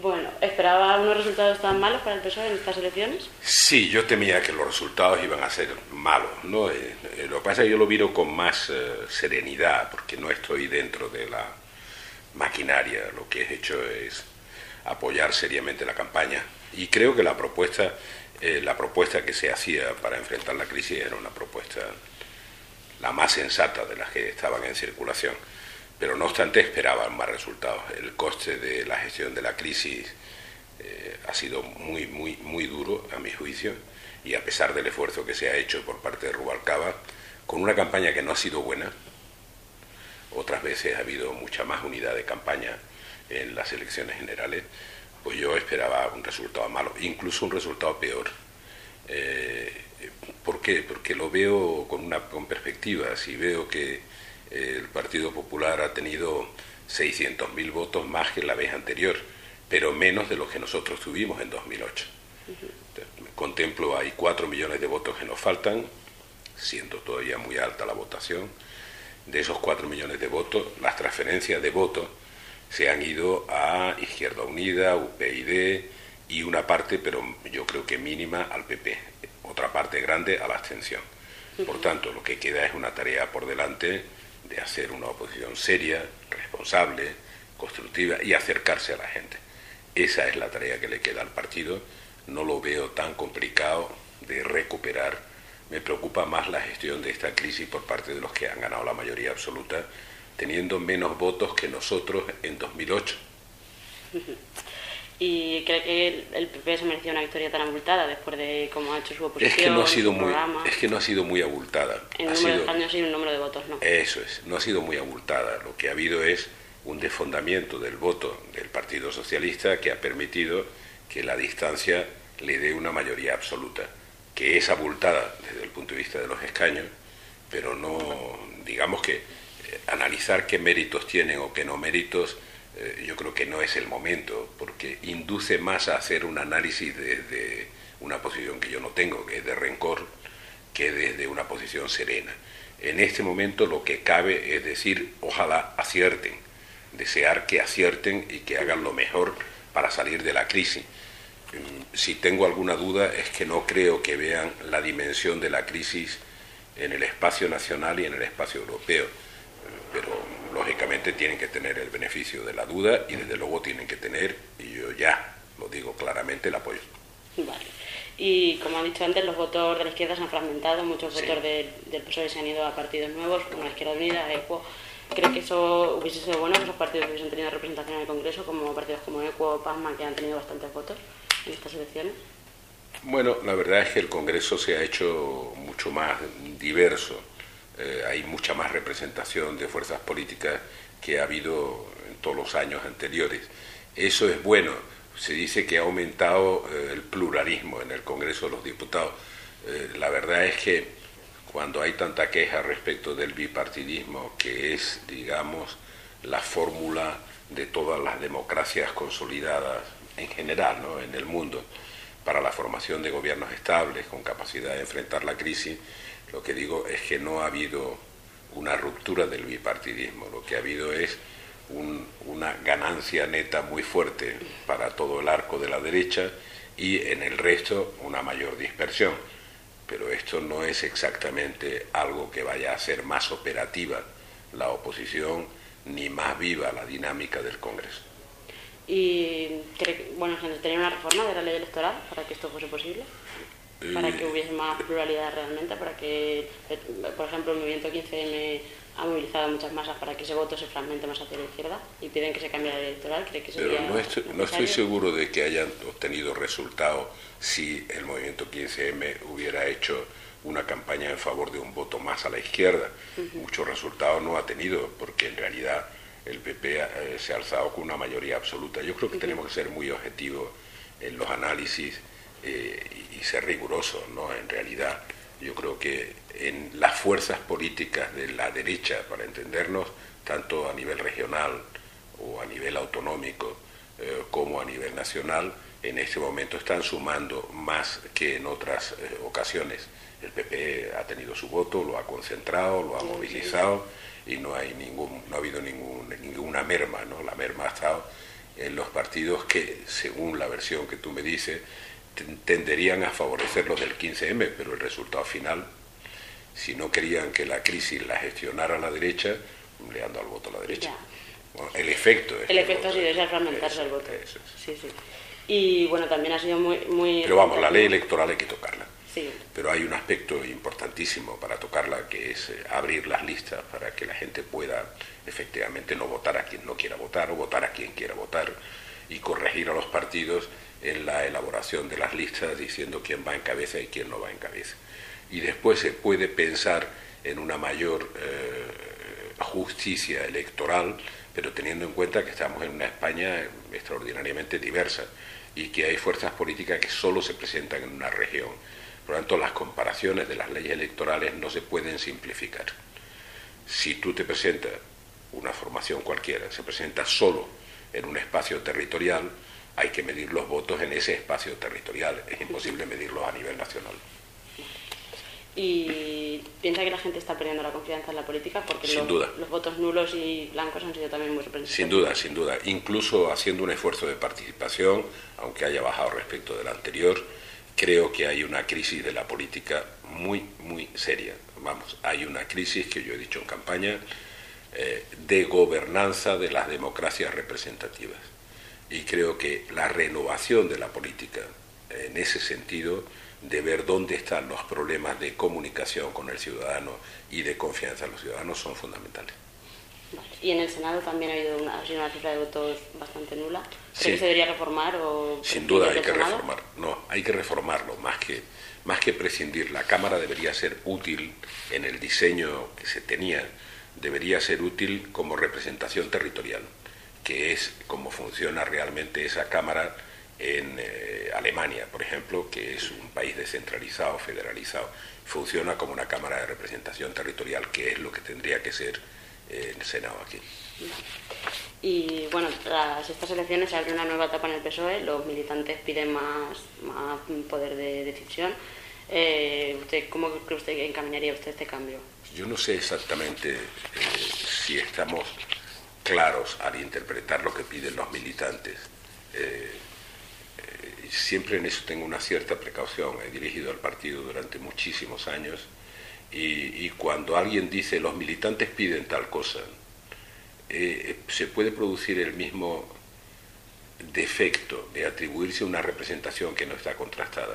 Bueno, ¿esperaba unos resultados tan malos para el PSOE en estas elecciones? Sí, yo temía que los resultados iban a ser malos, ¿no? Lo que pasa es que yo lo miro con más serenidad, porque no estoy dentro de la maquinaria. Lo que he hecho es apoyar seriamente la campaña. Y creo que la propuesta que se hacía para enfrentar la crisis era una propuesta la más sensata de las que estaban en circulación. Pero no obstante esperaban más resultados. El coste de la gestión de la crisis ha sido muy duro, a mi juicio, y a pesar del esfuerzo que se ha hecho por parte de Rubalcaba, con una campaña que no ha sido buena, otras veces ha habido mucha más unidad de campaña en las elecciones generales, pues yo esperaba un resultado malo, incluso un resultado peor. ¿Por qué? Porque lo veo con perspectiva. Si veo que el Partido Popular ha tenido 600.000 votos más que la vez anterior, pero menos de los que nosotros tuvimos en 2008. Contemplo, hay 4 millones de votos que nos faltan, siendo todavía muy alta la votación. De esos 4 millones de votos, las transferencias de votos se han ido a Izquierda Unida, UPyD y una parte, pero yo creo que mínima, al PP. Otra parte grande a la abstención. Por tanto, lo que queda es una tarea por delante de hacer una oposición seria, responsable, constructiva y acercarse a la gente. Esa es la tarea que le queda al partido. No lo veo tan complicado de recuperar. Me preocupa más la gestión de esta crisis por parte de los que han ganado la mayoría absoluta, teniendo menos votos que nosotros en 2008. ¿Y cree que el PP se merecía una victoria tan abultada después de cómo ha hecho su oposición? Es que no ha sido muy abultada. En número de escaños y un número de votos, ¿no? Eso es, no ha sido muy abultada. Lo que ha habido es un desfondamiento del voto del Partido Socialista que ha permitido que la distancia le dé una mayoría absoluta, que es abultada desde el punto de vista de los escaños, pero no, digamos que analizar qué méritos tienen o qué no méritos, yo creo que no es el momento, porque induce más a hacer un análisis desde una posición que yo no tengo, que es de rencor, que desde una posición serena. En este momento lo que cabe es decir, ojalá acierten, desear que acierten y que hagan lo mejor para salir de la crisis. Si tengo alguna duda es que no creo que vean la dimensión de la crisis en el espacio nacional y en el espacio europeo, pero lógicamente tienen que tener el beneficio de la duda y desde luego tienen que tener, y yo ya lo digo claramente, el apoyo. Vale. Y como ha dicho antes, los votos de la izquierda se han fragmentado, muchos votos del PSOE se han ido a partidos nuevos, como la Izquierda Unida, a ECUO. ¿Cree que eso hubiese sido bueno, que esos partidos hubiesen tenido representación en el Congreso, como partidos como ECUO o PASMA, que han tenido bastantes votos en estas elecciones? Bueno, la verdad es que el Congreso se ha hecho mucho más diverso. Hay mucha más representación de fuerzas políticas que ha habido en todos los años anteriores. Eso es bueno. Se dice que ha aumentado el pluralismo en el Congreso de los Diputados. La verdad es que cuando hay tanta queja respecto del bipartidismo, que es, digamos, la fórmula de todas las democracias consolidadas en general, ¿no?, en el mundo, para la formación de gobiernos estables con capacidad de enfrentar la crisis, lo que digo es que no ha habido una ruptura del bipartidismo. Lo que ha habido es una ganancia neta muy fuerte para todo el arco de la derecha y en el resto una mayor dispersión. Pero esto no es exactamente algo que vaya a hacer más operativa la oposición ni más viva la dinámica del Congreso. ¿Y bueno, se necesitaría una reforma de la ley electoral para que esto fuese posible? Para que hubiese más pluralidad realmente, para que, por ejemplo, el movimiento 15M ha movilizado muchas masas para que ese voto se fragmente más hacia la izquierda y piden que se cambie la ley electoral. ¿Cree que sería Pero no estoy seguro de que hayan obtenido resultados si el movimiento 15M hubiera hecho una campaña en favor de un voto más a la izquierda. Muchos resultados no ha tenido, porque en realidad el PP se ha alzado con una mayoría absoluta. Yo creo que tenemos que ser muy objetivos en los análisis y ser rigurosos, ¿no? En realidad, yo creo que en las fuerzas políticas de la derecha, para entendernos, tanto a nivel regional o a nivel autonómico como a nivel nacional, en este momento están sumando más que en otras ocasiones. El PP ha tenido su voto, lo ha concentrado, lo ha movilizado y no ha habido ninguna merma, ¿no? La merma ha estado en los partidos que, según la versión que tú me dices, tenderían a favorecer los del 15M, pero el resultado final, si no querían que la crisis la gestionara la derecha, le han dado el voto a la derecha. Bueno, el efecto es... El efecto ha sido ese, fragmentarse el voto. Eso. Sí, sí. Y bueno, también ha sido muy... Pero vamos, la ley electoral hay que tocarla. Sí. Pero hay un aspecto importantísimo para tocarla, que es abrir las listas para que la gente pueda efectivamente no votar a quien no quiera votar o votar a quien quiera votar, y corregir a los partidos en la elaboración de las listas diciendo quién va en cabeza y quién no va en cabeza. Y después se puede pensar en una mayor justicia electoral, pero teniendo en cuenta que estamos en una España extraordinariamente diversa y que hay fuerzas políticas que solo se presentan en una región. Por lo tanto, las comparaciones de las leyes electorales no se pueden simplificar. Si tú te presentas, una formación cualquiera, se presenta solo en un espacio territorial, hay que medir los votos en ese espacio territorial. Es imposible medirlos a nivel nacional. ¿Y piensa que la gente está perdiendo la confianza en la política? Porque sin duda. Los votos nulos y blancos han sido también muy representativos. Sin duda, sin duda. Incluso haciendo un esfuerzo de participación, aunque haya bajado respecto del anterior, creo que hay una crisis de la política muy, muy seria. Vamos, hay una crisis que yo he dicho en campaña de gobernanza de las democracias representativas. Y creo que la renovación de la política, en ese sentido, de ver dónde están los problemas de comunicación con el ciudadano y de confianza en los ciudadanos, son fundamentales. Vale. Y en el Senado también ha sido una cifra de votos bastante nula. ¿Cree Sí. que se debería reformar? O Sin duda hay que Senado? reformar. No, hay que reformarlo, más que prescindir. La Cámara debería ser útil en el diseño que se tenía, debería ser útil como representación territorial, que es como funciona realmente esa Cámara en Alemania, por ejemplo, que es un país descentralizado, federalizado. Funciona como una Cámara de representación territorial, que es lo que tendría que ser el Senado aquí. Y bueno, tras estas elecciones se abre una nueva etapa en el PSOE, los militantes piden más poder de decisión. ¿Cómo cree usted que encaminaría usted este cambio? Yo no sé exactamente si estamos claros al interpretar lo que piden los militantes. Siempre en eso tengo una cierta precaución. He dirigido al partido durante muchísimos años y cuando alguien dice los militantes piden tal cosa, se puede producir el mismo defecto de atribuirse una representación que no está contrastada.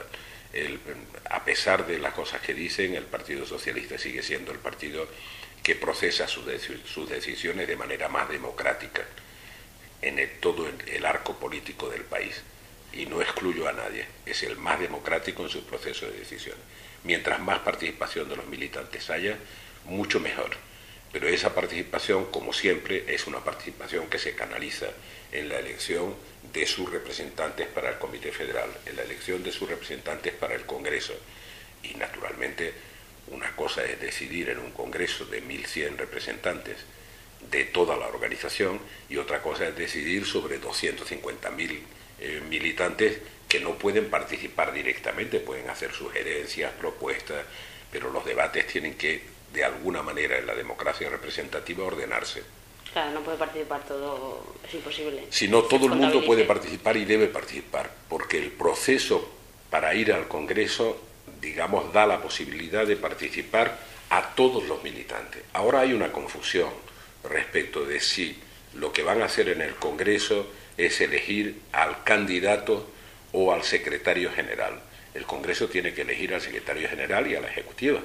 A pesar de las cosas que dicen, el Partido Socialista sigue siendo el partido que procesa sus decisiones de manera más democrática en todo el arco político del país. Y no excluyo a nadie, es el más democrático en su proceso de decisiones. Mientras más participación de los militantes haya, mucho mejor. Pero esa participación, como siempre, es una participación que se canaliza en la elección de sus representantes para el Comité Federal, en la elección de sus representantes para el Congreso. Y, naturalmente, una cosa es decidir en un Congreso de 1.100 representantes de toda la organización y otra cosa es decidir sobre 250.000 militantes que no pueden participar directamente, pueden hacer sugerencias, propuestas, pero los debates tienen que, de alguna manera, en la democracia representativa, ordenarse. Claro, no puede participar todo, es imposible. Si no, todo el mundo puede participar y debe participar, porque el proceso para ir al Congreso, digamos, da la posibilidad de participar a todos los militantes. Ahora hay una confusión respecto de si lo que van a hacer en el Congreso es elegir al candidato o al secretario general. El Congreso tiene que elegir al secretario general y a la ejecutiva.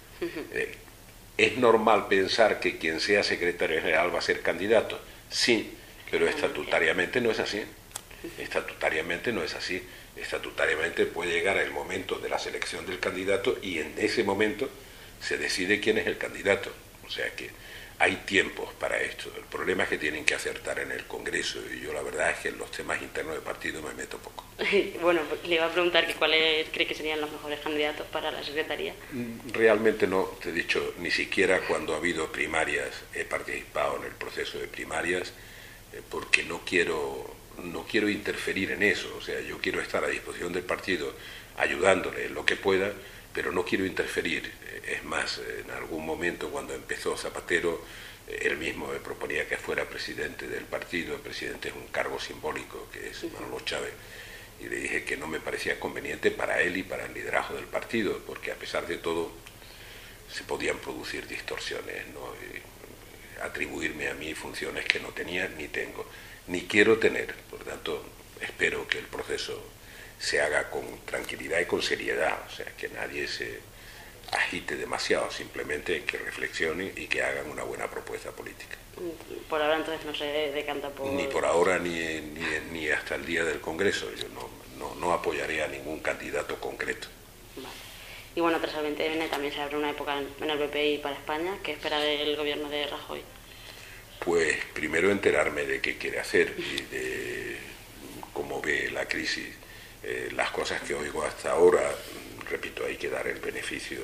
¿Es normal pensar que quien sea secretario general va a ser candidato? Sí, pero estatutariamente no es así. Estatutariamente no es así. Estatutariamente puede llegar el momento de la selección del candidato y en ese momento se decide quién es el candidato. O sea que hay tiempos para esto. El problema es que tienen que acertar en el Congreso y yo la verdad es que en los temas internos del partido me meto poco. Bueno, le iba a preguntar que cuáles cree que serían los mejores candidatos para la secretaría. Realmente no, te he dicho, ni siquiera cuando ha habido primarias he participado en el proceso de primarias porque no quiero interferir en eso. O sea, yo quiero estar a disposición del partido ayudándole en lo que pueda, pero no quiero interferir. Es más, en algún momento cuando empezó Zapatero, él mismo me proponía que fuera presidente del partido. El presidente es un cargo simbólico, que es Manolo Chávez, y le dije que no me parecía conveniente para él y para el liderazgo del partido, porque a pesar de todo se podían producir distorsiones, ¿no? Atribuirme a mí funciones que no tenía ni tengo, ni quiero tener. Por tanto, espero que el proceso se haga con tranquilidad y con seriedad, o sea, que nadie se agite demasiado, simplemente que reflexionen y que hagan una buena propuesta política. Por ahora entonces no se decanta por... Ni por ahora ni hasta el día del Congreso. Yo no apoyaré a ningún candidato concreto. Vale. Y bueno, tras el 20N también se abre una época en el PP y para España. ¿Qué espera del gobierno de Rajoy? Pues primero enterarme de qué quiere hacer y de cómo ve la crisis. Las cosas que oigo hasta ahora, repito, hay que dar el beneficio,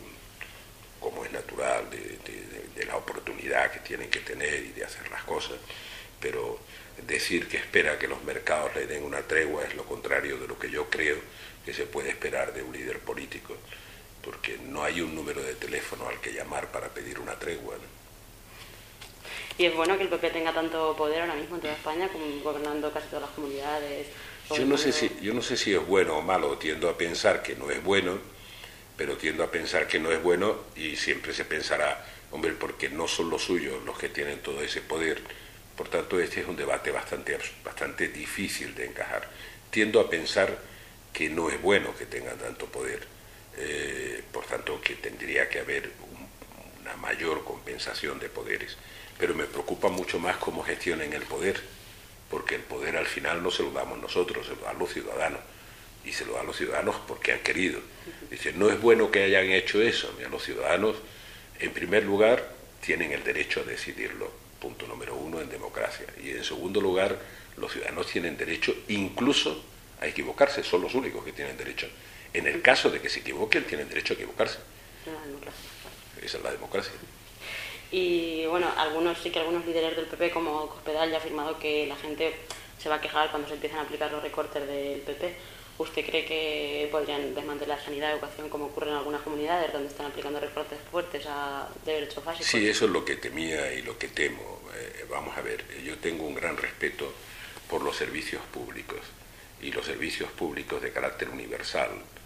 como es natural, de la oportunidad que tienen que tener y de hacer las cosas, pero decir que espera que los mercados le den una tregua es lo contrario de lo que yo creo que se puede esperar de un líder político, porque no hay un número de teléfono al que llamar para pedir una tregua, ¿no? Y es bueno que el PP tenga tanto poder ahora mismo en toda España, como gobernando casi todas las comunidades. Yo no sé si es bueno o malo. Tiendo a pensar que no es bueno, pero tiendo a pensar que no es bueno, y siempre se pensará, hombre, porque no son los suyos los que tienen todo ese poder. Por tanto, este es un debate bastante difícil de encajar. Tiendo a pensar que no es bueno que tengan tanto poder, por tanto que tendría que haber una mayor compensación de poderes. Pero me preocupa mucho más cómo gestionen el poder, porque el poder al final no se lo damos nosotros, se lo dan los ciudadanos, y se lo dan los ciudadanos porque han querido. Dice, no es bueno que hayan hecho eso. Mira, los ciudadanos, en primer lugar, tienen el derecho a decidirlo, punto número uno, en democracia. Y en segundo lugar, los ciudadanos tienen derecho incluso a equivocarse, son los únicos que tienen derecho. En el caso de que se equivoquen, tienen derecho a equivocarse. Esa es la democracia. Y bueno, algunos líderes del PP, como Cospedal, ya ha afirmado que la gente se va a quejar cuando se empiezan a aplicar los recortes del PP. ¿Usted cree que podrían desmantelar sanidad y educación, como ocurre en algunas comunidades donde están aplicando recortes fuertes de derechos básicos? Sí, eso es lo que temía y lo que temo. Vamos a ver, yo tengo un gran respeto por los servicios públicos, y los servicios públicos de carácter universal,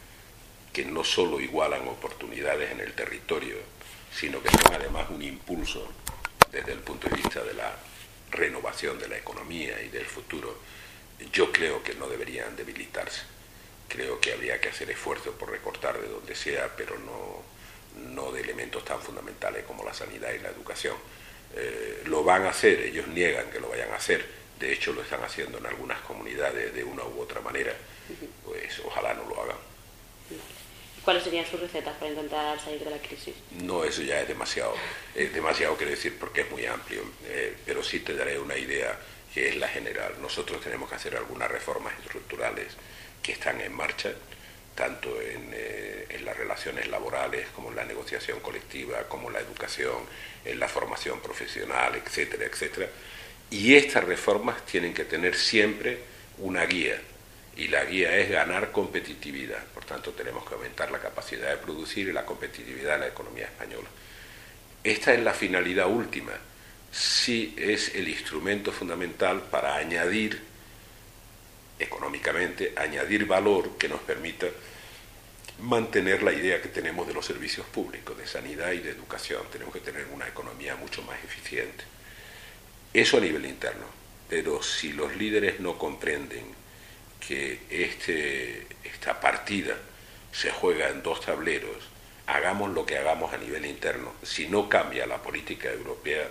que no solo igualan oportunidades en el territorio, sino que son además un impulso desde el punto de vista de la renovación de la economía y del futuro. Yo creo que no deberían debilitarse. Creo que habría que hacer esfuerzos por recortar de donde sea, pero no de elementos tan fundamentales como la sanidad y la educación. Lo van a hacer, ellos niegan que lo vayan a hacer, de hecho lo están haciendo en algunas comunidades de una u otra manera, pues ojalá no lo hagan. ¿Cuáles serían sus recetas para intentar salir de la crisis? No, eso ya es demasiado quiero decir, porque es muy amplio, pero sí te daré una idea que es la general. Nosotros tenemos que hacer algunas reformas estructurales que están en marcha, tanto en las relaciones laborales como en la negociación colectiva, como en la educación, en la formación profesional, etcétera, etcétera. Y estas reformas tienen que tener siempre una guía, y la guía es ganar competitividad. Por tanto, tenemos que aumentar la capacidad de producir y la competitividad de la economía española. Esta es la finalidad última. Sí es el instrumento fundamental para añadir, económicamente, añadir valor que nos permita mantener la idea que tenemos de los servicios públicos, de sanidad y de educación. Tenemos que tener una economía mucho más eficiente. Eso a nivel interno. Pero si los líderes no comprenden que esta partida se juega en dos tableros, hagamos lo que hagamos a nivel interno, si no cambia la política europea,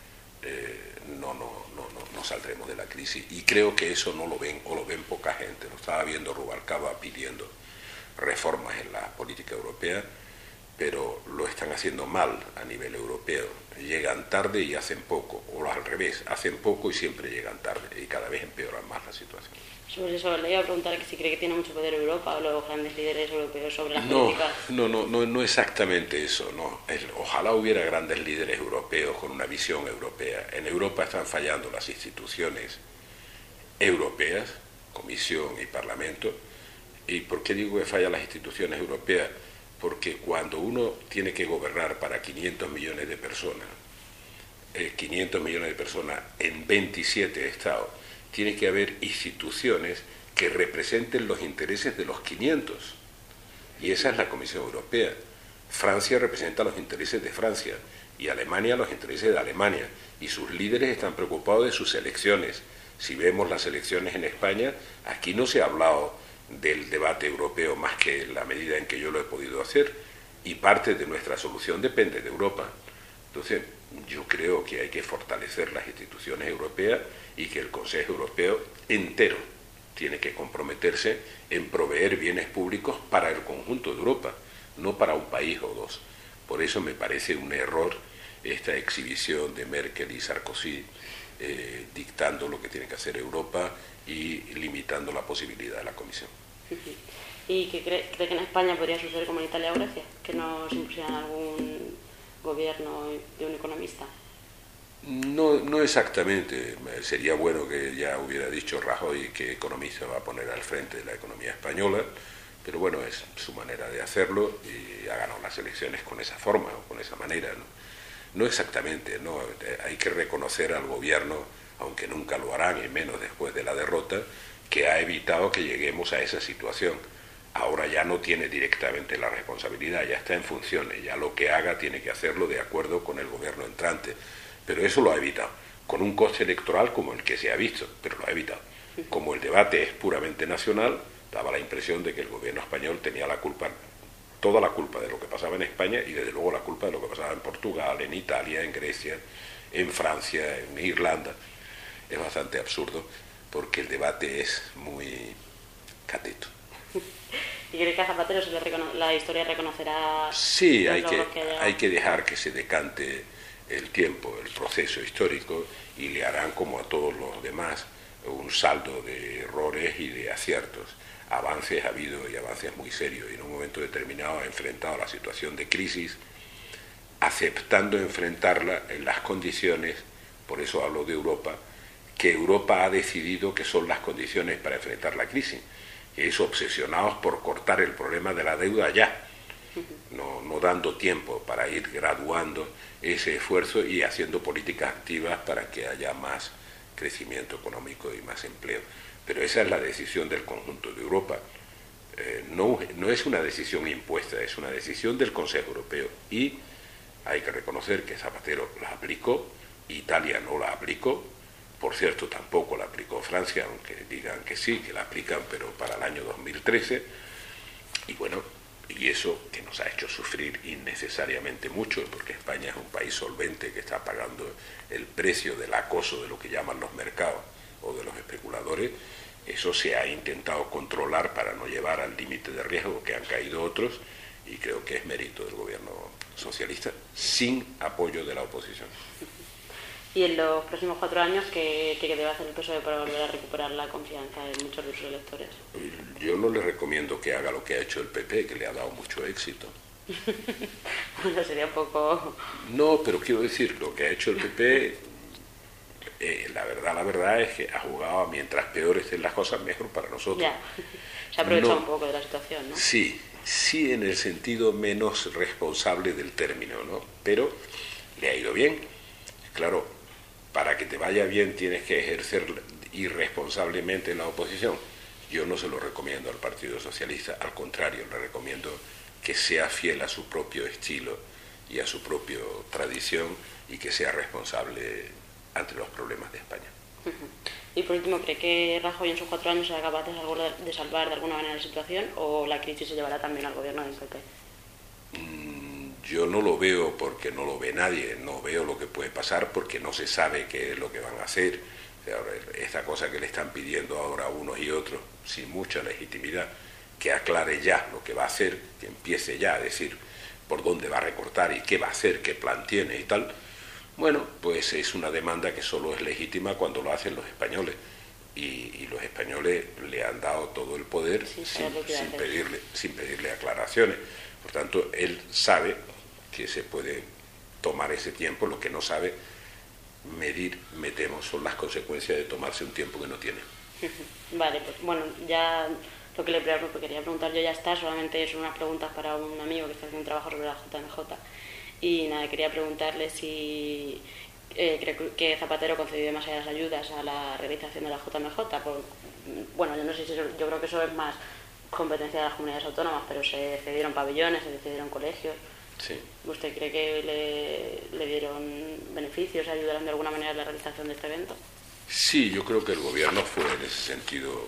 no saldremos de la crisis. Y creo que eso no lo ven, o lo ven poca gente. Lo estaba viendo Rubalcaba pidiendo reformas en la política europea, pero lo están haciendo mal a nivel europeo. Llegan tarde y hacen poco, o al revés, hacen poco y siempre llegan tarde, y cada vez empeoran más la situación. Sobre eso le iba a preguntar que si cree que tiene mucho poder Europa o los grandes líderes europeos sobre las políticas. No exactamente eso, no. Ojalá hubiera grandes líderes europeos con una visión europea. En Europa están fallando las instituciones europeas, Comisión y Parlamento. ¿Y por qué digo que fallan las instituciones europeas? porque cuando uno tiene que gobernar para 500 millones de personas, 500 millones de personas en 27 estados, tiene que haber instituciones que representen los intereses de los 500. Y esa es la Comisión Europea. Francia representa los intereses de Francia y Alemania los intereses de Alemania. Y sus líderes están preocupados de sus elecciones. Si vemos las elecciones en España, aquí no se ha hablado del debate europeo más que en la medida en que yo lo he podido hacer. Y parte de nuestra solución depende de Europa. Entonces, yo creo que hay que fortalecer las instituciones europeas y que el Consejo Europeo entero tiene que comprometerse en proveer bienes públicos para el conjunto de Europa, no para un país o dos. Por eso me parece un error esta exhibición de Merkel y Sarkozy dictando lo que tiene que hacer Europa y limitando la posibilidad de la Comisión. ¿Y qué cree que en España podría suceder como en Italia o Grecia? ¿Que nos impusieran algún gobierno de un economista? No exactamente. Sería bueno que ya hubiera dicho Rajoy qué economista va a poner al frente de la economía española, pero bueno, es su manera de hacerlo y ha ganado las elecciones con esa forma o con esa manera, ¿no? No exactamente, no. Hay que reconocer al gobierno, aunque nunca lo harán y menos después de la derrota, que ha evitado que lleguemos a esa situación. Ahora ya no tiene directamente la responsabilidad, ya está en funciones, ya lo que haga tiene que hacerlo de acuerdo con el gobierno entrante. Pero eso lo ha evitado, con un coste electoral como el que se ha visto, pero lo ha evitado. Como el debate es puramente nacional, daba la impresión de que el gobierno español tenía la culpa, toda la culpa de lo que pasaba en España y desde luego la culpa de lo que pasaba en Portugal, en Italia, en Grecia, en Francia, en Irlanda. Es bastante absurdo porque el debate es muy cateto. ¿Y cree que a Zapatero la historia reconocerá? Sí, hay que dejar que se decante el tiempo, el proceso histórico, y le harán como a todos los demás un saldo de errores y de aciertos. Avances ha habido y avances muy serios, y en un momento determinado ha enfrentado la situación de crisis, aceptando enfrentarla en las condiciones, por eso hablo de Europa, que Europa ha decidido que son las condiciones para enfrentar la crisis, que es obsesionados por cortar el problema de la deuda ya, no dando tiempo para ir graduando ese esfuerzo y haciendo políticas activas para que haya más crecimiento económico y más empleo. Pero esa es la decisión del conjunto de Europa. No es una decisión impuesta, es una decisión del Consejo Europeo. Y hay que reconocer que Zapatero la aplicó, Italia no la aplicó, por cierto tampoco la aplicó Francia, aunque digan que sí, que la aplican, pero para el año 2013. Y bueno, y eso que nos ha hecho sufrir innecesariamente mucho, porque España es un país solvente que está pagando el precio del acoso de lo que llaman los mercados o de los especuladores. Eso se ha intentado controlar para no llevar al límite de riesgo que han caído otros, y creo que es mérito del gobierno socialista, sin apoyo de la oposición. Y en los próximos 4 años, ¿qué debe hacer el PSOE para volver a recuperar la confianza de muchos de sus electores? Yo no le recomiendo que haga lo que ha hecho el PP, que le ha dado mucho éxito. Bueno, sería un poco... No, pero quiero decir, lo que ha hecho el PP, la verdad es que ha jugado, mientras peores estén las cosas, mejor para nosotros. Ya, se ha aprovechado un poco de la situación, ¿no? Sí, en el sentido menos responsable del término, ¿no? Pero le ha ido bien. Claro, para que te vaya bien tienes que ejercer irresponsablemente la oposición. Yo no se lo recomiendo al Partido Socialista, al contrario, le recomiendo que sea fiel a su propio estilo y a su propia tradición, y que sea responsable ante los problemas de España. Y por último, ¿cree que Rajoy en sus 4 años será capaz de salvar de alguna manera la situación, o la crisis se llevará también al gobierno del PP? Yo no lo veo porque no lo ve nadie, no veo lo que puede pasar porque no se sabe qué es lo que van a hacer. O sea, esta cosa que le están pidiendo ahora unos y otros, sin mucha legitimidad, que aclare ya lo que va a hacer, que empiece ya a decir por dónde va a recortar y qué va a hacer, qué plan tiene y tal. Bueno, pues es una demanda que solo es legítima cuando lo hacen los españoles. Y los españoles le han dado todo el poder sin pedirle aclaraciones. Por tanto, él sabe que se puede tomar ese tiempo. Lo que no sabe medir, me temo, son las consecuencias de tomarse un tiempo que no tiene. Vale, pues bueno, ya lo que le quería preguntar yo ya está, solamente son unas preguntas para un amigo que está haciendo un trabajo sobre la JMJ. Y nada, quería preguntarle si creo que Zapatero concedió demasiadas ayudas a la realización de la JMJ. Bueno, yo no sé si yo creo que eso es más competencia de las comunidades autónomas, pero se cedieron pabellones, se cedieron colegios. Sí. ¿Usted cree que le dieron beneficios, ayudaron de alguna manera en la realización de este evento? Sí, yo creo que el gobierno fue en ese sentido,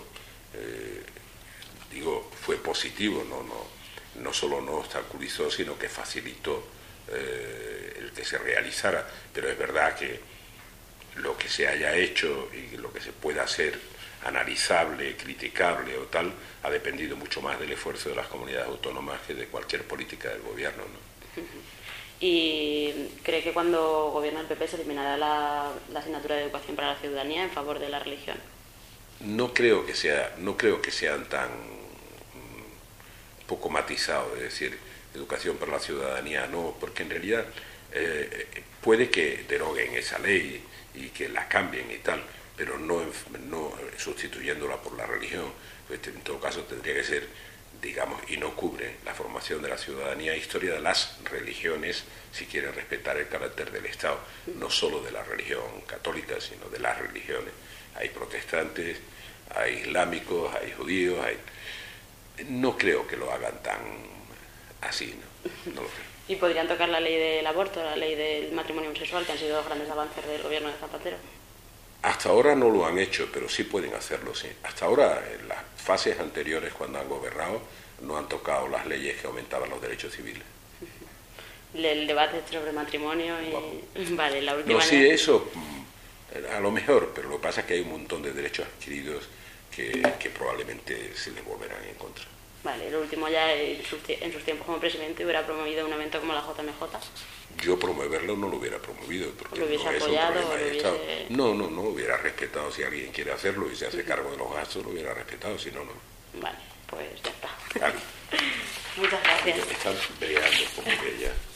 fue positivo, no solo no obstaculizó, sino que facilitó el que se realizara. Pero es verdad que lo que se haya hecho y lo que se pueda hacer analizable, criticable o tal, ha dependido mucho más del esfuerzo de las comunidades autónomas que de cualquier política del gobierno, ¿no? ¿Y cree que cuando gobierne el PP se eliminará la asignatura de educación para la ciudadanía en favor de la religión? No creo que sean tan poco matizados, es decir, educación para la ciudadanía no, porque en realidad puede que deroguen esa ley y que la cambien y tal, pero no sustituyéndola por la religión. En todo caso tendría que ser, digamos, y no cubre la formación de la ciudadanía, historia de las religiones, si quieren respetar el carácter del Estado, no solo de la religión católica, sino de las religiones. Hay protestantes, hay islámicos, hay judíos, no creo que lo hagan tan así, no lo creo. ¿Y podrían tocar la ley del aborto, la ley del matrimonio homosexual, que han sido los grandes avances del gobierno de Zapatero? Hasta ahora no lo han hecho, pero sí pueden hacerlo, sí. Hasta ahora, en las fases anteriores, cuando han gobernado, no han tocado las leyes que aumentaban los derechos civiles. El debate sobre matrimonio y... Vamos. Vale, la última... No, sí, eso a lo mejor, pero lo que pasa es que hay un montón de derechos adquiridos que probablemente se les volverán en contra. Vale, lo último ya, en sus tiempos como presidente, hubiera promovido un evento como la JMJ. Yo promoverlo no lo hubiera promovido, porque ¿Lo hubiese no es un apoyado, problema de Estado. hubiese... No hubiera respetado. Si alguien quiere hacerlo y se hace cargo de los gastos, lo hubiera respetado, si no, no. Vale, pues ya está. Claro. Muchas gracias. Están peleando porque ya...